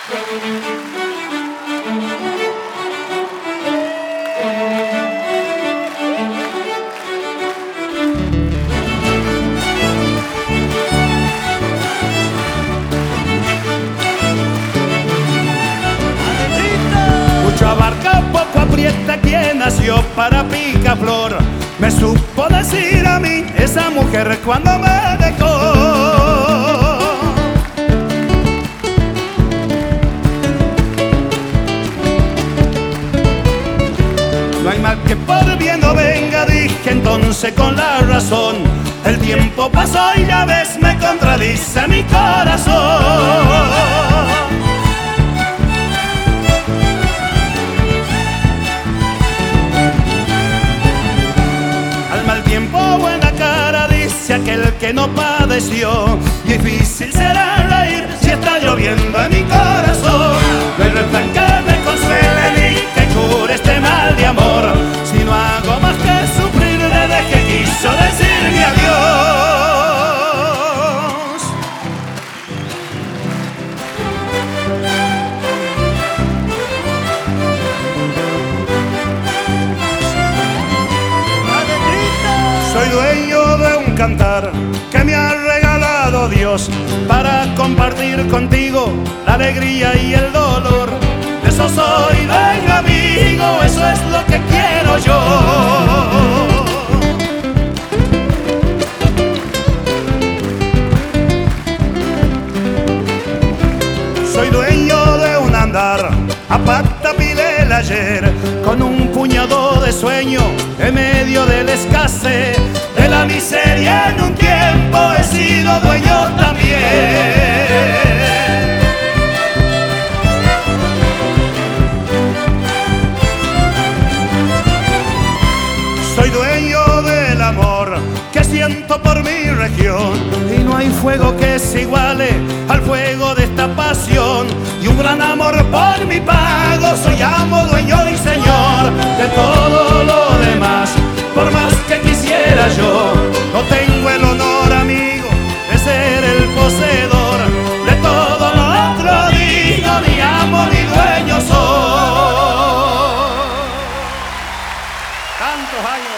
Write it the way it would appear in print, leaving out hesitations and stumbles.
Mucho abarca, poco aprieta, quien nació para picaflor. Me supo decir a mí esa mujer cuando me dejó. No hay mal que por bien no venga, dije entonces con la razón. El tiempo pasó y ya ves me contradice mi corazón. Buena cara, dice aquel que no padeció. Difícil será reír si está lloviendo en mi corazón. No hay refrán que me consuele ni que cure este mal de amor. Si no hago más que sufrir desde que quiso decirme adiós. Soy dueño de un cantar que me ha regalado Dios para compartir contigo la alegría y el dolor. De eso soy dueño, amigo, eso es lo que quiero yo. Soy dueño de un andar a pata pile el ayer, con un puñado de sueño en medio de la escasez, de la miseria en un tiempo he sido dueño también. Soy dueño del amor que siento por mi región, y no hay fuego que se iguale al fuego de esta pasión. Y un gran amor por mi pago, soy amo